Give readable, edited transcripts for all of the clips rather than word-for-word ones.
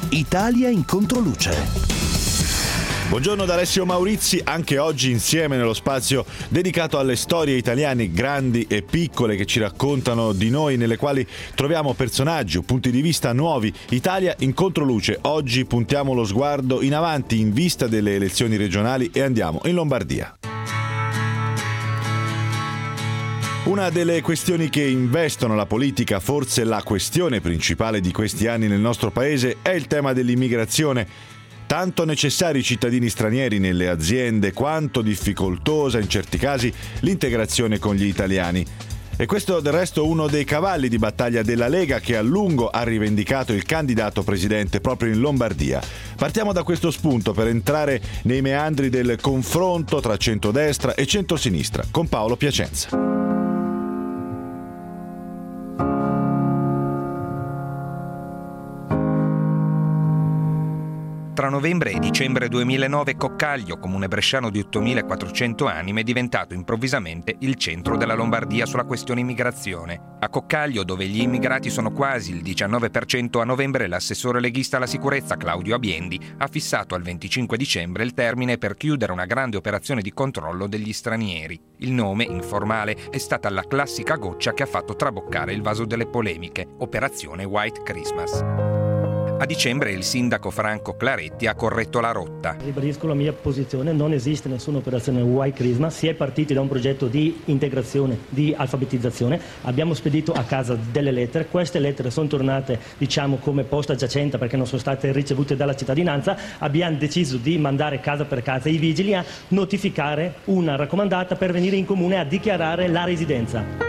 Italia in controluce. Buongiorno da Alessio Maurizi, anche oggi insieme nello spazio dedicato alle storie italiane grandi e piccole che ci raccontano di noi, nelle quali troviamo personaggi o punti di vista nuovi. Italia in controluce. Oggi puntiamo lo sguardo in avanti in vista delle elezioni regionali e andiamo in Lombardia. Una delle questioni che investono la politica, forse la questione principale di questi anni nel nostro paese, è il tema dell'immigrazione. Tanto necessari i cittadini stranieri nelle aziende, quanto difficoltosa in certi casi l'integrazione con gli italiani. E questo del resto uno dei cavalli di battaglia della Lega, che a lungo ha rivendicato il candidato presidente proprio in Lombardia. Partiamo da questo spunto per entrare nei meandri del confronto tra centrodestra e centrosinistra con Paolo Piacenza. Tra novembre e dicembre 2009 Coccaglio, comune bresciano di 8.400 anime, è diventato improvvisamente il centro della Lombardia sulla questione immigrazione. A Coccaglio, dove gli immigrati sono quasi il 19%, a novembre l'assessore leghista alla sicurezza Claudio Abiendi ha fissato al 25 dicembre il termine per chiudere una grande operazione di controllo degli stranieri. Il nome, informale, è stata la classica goccia che ha fatto traboccare il vaso delle polemiche, Operazione White Christmas. A dicembre il sindaco Franco Claretti ha corretto la rotta. Ribadisco la mia posizione, non esiste nessuna operazione White Christmas, si è partiti da un progetto di integrazione, di alfabetizzazione, abbiamo spedito a casa delle lettere, queste lettere sono tornate come posta giacente perché non sono state ricevute dalla cittadinanza, abbiamo deciso di mandare casa per casa i vigili a notificare una raccomandata per venire in comune a dichiarare la residenza.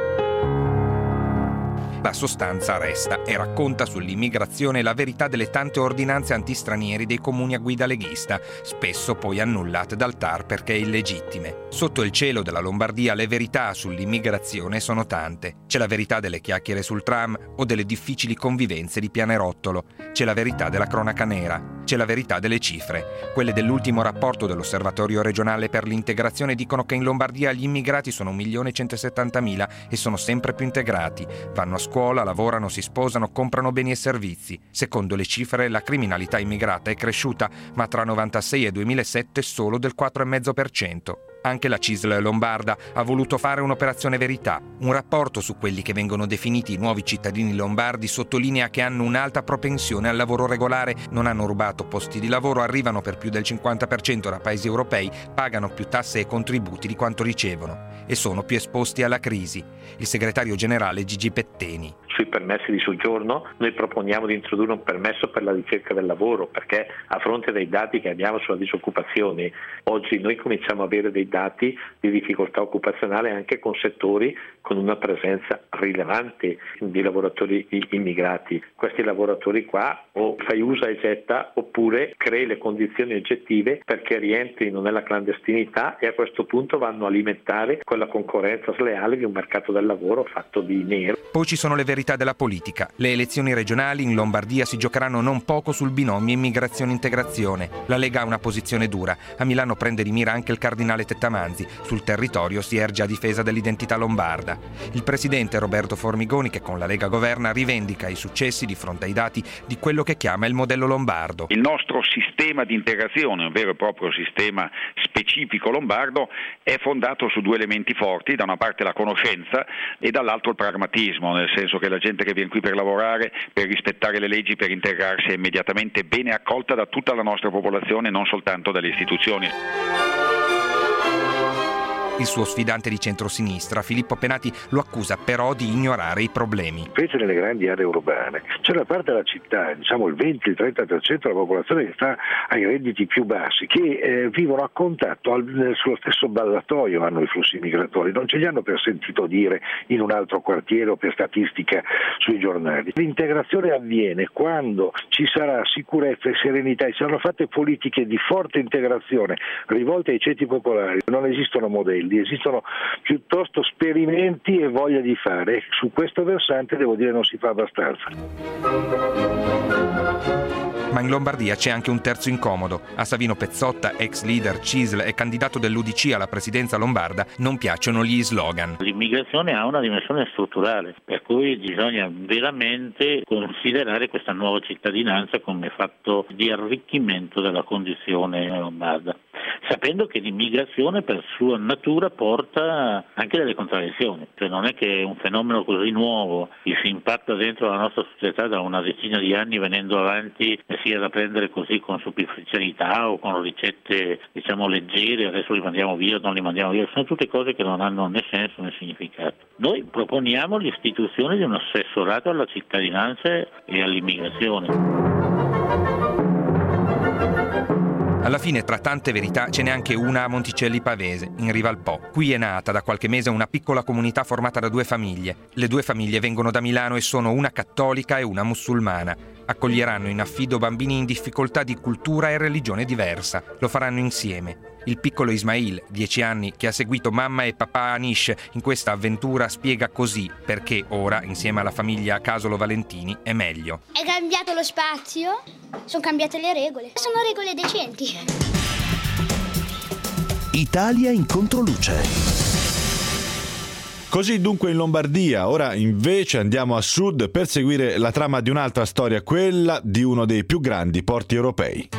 La sostanza resta e racconta sull'immigrazione la verità delle tante ordinanze antistranieri dei comuni a guida leghista, spesso poi annullate dal TAR perché illegittime. Sotto il cielo della Lombardia le verità sull'immigrazione sono tante. C'è la verità delle chiacchiere sul tram o delle difficili convivenze di Pianerottolo. C'è la verità della cronaca nera. C'è la verità delle cifre. Quelle dell'ultimo rapporto dell'Osservatorio regionale per l'integrazione dicono che in Lombardia gli immigrati sono 1.170.000 e sono sempre più integrati. Vanno a scuola, lavorano, si sposano, comprano beni e servizi. Secondo le cifre, la criminalità immigrata è cresciuta, ma tra 96 e 2007 solo del 4,5%. Anche la CISL lombarda ha voluto fare un'operazione verità. Un rapporto su quelli che vengono definiti i nuovi cittadini lombardi sottolinea che hanno un'alta propensione al lavoro regolare, non hanno rubato posti di lavoro, arrivano per più del 50% da paesi europei, pagano più tasse e contributi di quanto ricevono e sono più esposti alla crisi. Il segretario generale Gigi Petteni. Sui permessi di soggiorno noi proponiamo di introdurre un permesso per la ricerca del lavoro, perché a fronte dei dati che abbiamo sulla disoccupazione, oggi noi cominciamo a avere dei dati di difficoltà occupazionale anche con settori con una presenza rilevante di lavoratori immigrati. Questi lavoratori qua o fai usa e getta oppure crei le condizioni oggettive perché rientrino nella clandestinità e a questo punto vanno a alimentare quella concorrenza sleale di un mercato del lavoro fatto di nero. Poi ci sono le verità della politica. Le elezioni regionali in Lombardia si giocheranno non poco sul binomio immigrazione-integrazione. La Lega ha una posizione dura. A Milano prende di mira anche il cardinale Tettamanzi. Sul territorio si erge a difesa dell'identità lombarda. Il presidente Roberto Formigoni, che con la Lega governa, rivendica i successi di fronte ai dati di quello che chiama il modello lombardo. Il nostro sistema di integrazione, un vero e proprio sistema specifico lombardo, è fondato su due elementi forti: da una parte la conoscenza e dall'altro il pragmatismo, nel senso che la gente che viene qui per lavorare, per rispettare le leggi, per integrarsi è immediatamente bene accolta da tutta la nostra popolazione, non soltanto dalle istituzioni. Il suo sfidante di centrosinistra, Filippo Penati, lo accusa però di ignorare i problemi. Specie nelle grandi aree urbane. C'è una parte della città, il 20-30% della popolazione che sta ai redditi più bassi, che vivono a contatto sullo stesso ballatoio, hanno i flussi migratori, non ce li hanno per sentito dire in un altro quartiere o per statistica sui giornali. L'integrazione avviene quando ci sarà sicurezza e serenità e saranno fatte politiche di forte integrazione rivolte ai ceti popolari. Non esistono modelli, esistono piuttosto sperimenti e voglia di fare. Su questo versante devo dire non si fa abbastanza. Ma in Lombardia c'è anche un terzo incomodo. A Savino Pezzotta, ex leader CISL e candidato dell'UDC alla presidenza lombarda, non piacciono gli slogan. L'immigrazione ha una dimensione strutturale, per cui bisogna veramente considerare questa nuova cittadinanza come fatto di arricchimento della condizione lombarda, sapendo che l'immigrazione per sua natura porta anche delle contraddizioni, cioè non è che è un fenomeno così nuovo che si impatta dentro la nostra società da una decina di anni venendo avanti e sia da prendere così con superficialità o con ricette leggere, adesso li mandiamo via o non li mandiamo via, sono tutte cose che non hanno né senso né significato. Noi proponiamo l'istituzione di un assessorato alla cittadinanza e all'immigrazione. Alla fine, tra tante verità, ce n'è anche una a Monticelli Pavese, in riva al Po. Qui è nata da qualche mese una piccola comunità formata da 2 famiglie. Le 2 famiglie vengono da Milano e sono una cattolica e una musulmana. Accoglieranno in affido bambini in difficoltà di cultura e religione diversa. Lo faranno insieme. Il piccolo Ismail, 10 anni, che ha seguito mamma e papà Anish in questa avventura, spiega così perché ora, insieme alla famiglia Casolo Valentini, è meglio. È cambiato lo spazio, sono cambiate le regole. Sono regole decenti. Italia in controluce. Così dunque in Lombardia, ora invece andiamo a sud per seguire la trama di un'altra storia, quella di uno dei più grandi porti europei.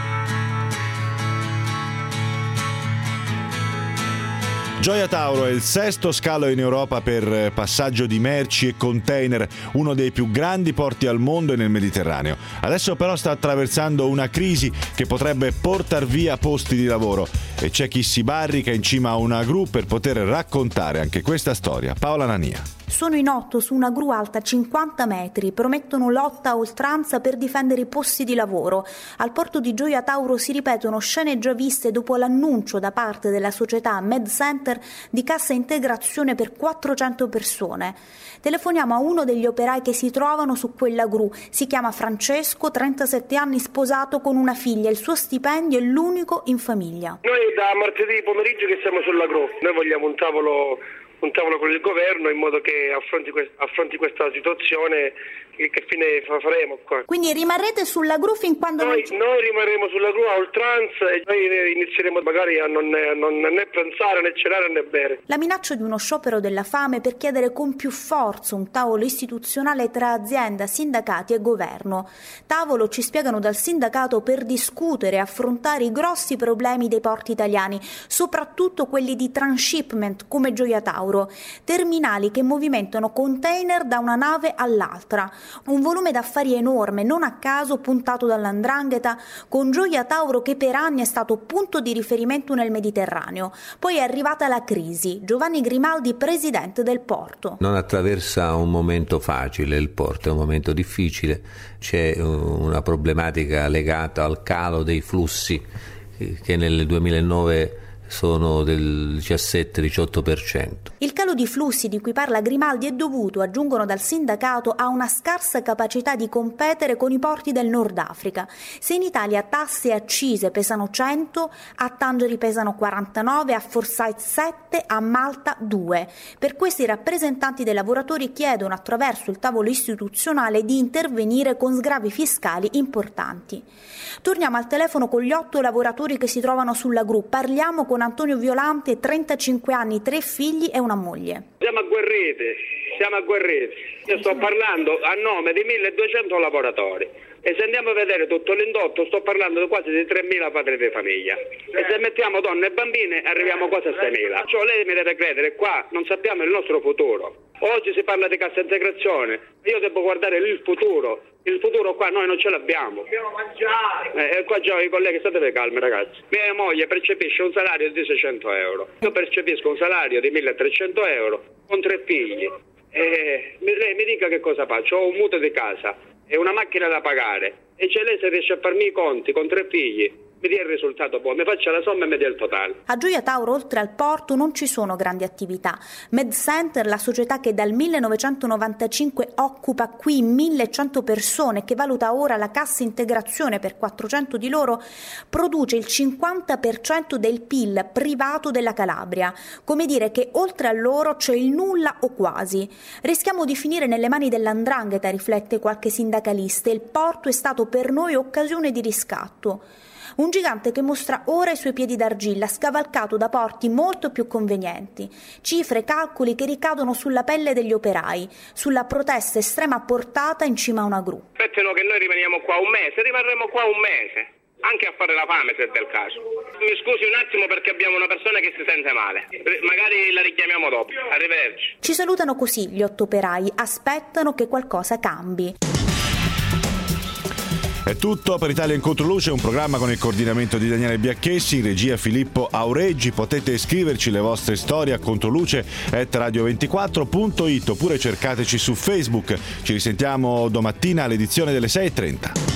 Gioia Tauro è il 6° scalo in Europa per passaggio di merci e container, uno dei più grandi porti al mondo e nel Mediterraneo. Adesso però sta attraversando una crisi che potrebbe portar via posti di lavoro e c'è chi si barrica in cima a una gru per poter raccontare anche questa storia. Paola Nania. Sono in 8 su una gru alta 50 metri, promettono lotta a oltranza per difendere i posti di lavoro. Al porto di Gioia Tauro si ripetono scene già viste dopo l'annuncio da parte della società Med Center di cassa integrazione per 400 persone. Telefoniamo a uno degli operai che si trovano su quella gru. Si chiama Francesco, 37 anni, sposato con una figlia. Il suo stipendio è l'unico in famiglia. Noi da martedì pomeriggio che siamo sulla gru. Noi vogliamo un tavolo con il governo in modo che affronti questa situazione. Che fine faremo qua? Quindi rimarrete sulla gru fin quando noi rimarremo sulla gru a oltranza e noi inizieremo magari a non né pranzare né cenare né bere. La minaccia di uno sciopero della fame per chiedere con più forza un tavolo istituzionale tra azienda, sindacati e governo. Tavolo, ci spiegano dal sindacato, per discutere e affrontare i grossi problemi dei porti italiani, soprattutto quelli di transshipment come Gioia Tauro, terminali che movimentano container da una nave all'altra. Un volume d'affari enorme, non a caso puntato dall''ndrangheta, con Gioia Tauro che per anni è stato punto di riferimento nel Mediterraneo. Poi è arrivata la crisi. Giovanni Grimaldi, presidente del porto. Non attraversa un momento facile il porto, è un momento difficile. C'è una problematica legata al calo dei flussi che nel 2009 sono del 17-18%. Il calo di flussi di cui parla Grimaldi è dovuto, aggiungono dal sindacato, a una scarsa capacità di competere con i porti del Nord Africa. Se in Italia tasse e accise pesano 100, a Tangeri pesano 49, a Forsyth 7, a Malta 2. Per questo i rappresentanti dei lavoratori chiedono attraverso il tavolo istituzionale di intervenire con sgravi fiscali importanti. Torniamo al telefono con gli 8 lavoratori che si trovano sulla gru. Parliamo con Antonio Violante, 35 anni, 3 figli e una moglie. Siamo agguerriti. Io sto parlando a nome di 1200 lavoratori e se andiamo a vedere tutto l'indotto sto parlando quasi di 3.000 padri di famiglia e se mettiamo donne e bambine arriviamo quasi a 6.000. Cioè lei mi deve credere, qua non sappiamo il nostro futuro. Oggi si parla di cassa integrazione, io devo guardare il futuro. Il futuro qua noi non ce l'abbiamo. Dobbiamo mangiare. Qua già i colleghi, state calmi ragazzi. Mia moglie percepisce un salario di 600 euro. Io percepisco un salario di 1.300 euro con 3 figli. Lei mi dica che cosa faccio. Ho un mutuo di casa e una macchina da pagare. E lei se riesce a farmi i conti con 3 figli. mi dia il risultato poi, mi faccia la somma e mi dia il totale. A Gioia Tauro, oltre al porto, non ci sono grandi attività. MedCenter, la società che dal 1995 occupa qui 1100 persone, che valuta ora la cassa integrazione per 400 di loro, produce il 50% del PIL privato della Calabria. Come dire che oltre a loro c'è il nulla o quasi. Rischiamo di finire nelle mani dell''ndrangheta, riflette qualche sindacalista. Il porto è stato per noi occasione di riscatto. Un gigante che mostra ora i suoi piedi d'argilla, scavalcato da porti molto più convenienti. Cifre e calcoli che ricadono sulla pelle degli operai, sulla protesta estrema portata in cima a una gru. Aspettano che noi rimaniamo qua un mese, rimarremo qua un mese. Anche a fare la fame se è del caso. Mi scusi un attimo perché abbiamo una persona che si sente male. Magari la richiamiamo dopo. Arrivederci. Ci salutano così gli 8 operai, aspettano che qualcosa cambi. È tutto per Italia in Controluce, un programma con il coordinamento di Daniele Biacchessi, in regia Filippo Aureggi. Potete scriverci le vostre storie a controluce@radio24.it oppure cercateci su Facebook. Ci risentiamo domattina all'edizione delle 6:30.